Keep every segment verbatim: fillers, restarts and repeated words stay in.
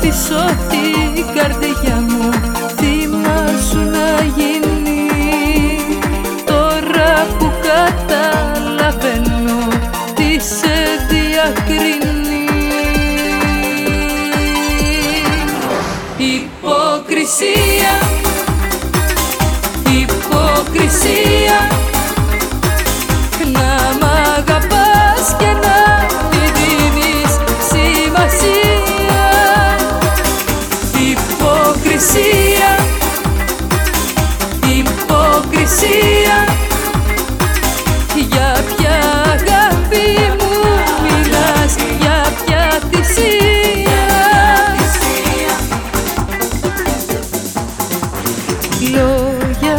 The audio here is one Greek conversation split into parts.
αφήσω την καρδιά μου θύμα σου να γίνει. Τώρα που καταλαβαίνω τι σε διακρίνει. Υποκρισία, υποκρισία, να μ' αγαπάς και να μη δίνεις σημασία. Υποκρισία, υποκρισία, για ποια αγάπη μου μιλάς, για ποια θυσία. Λόγια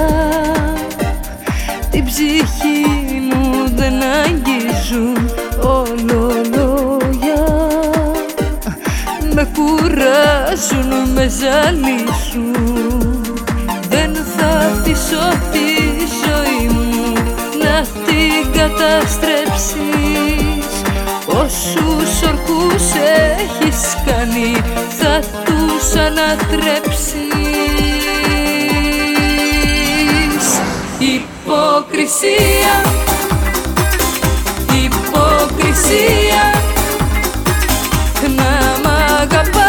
την ψυχή μου δεν αγγίζουν, όλο λόγια με κουράζουν, με ζαλίζουν. Δεν θα αφήσω τη ζωή μου να την καταστρέψεις. Όσους ορκούς έχεις κάνει θα τους ανατρέψεις. Υποκρισία, υποκρισία, να μ' αγαπάς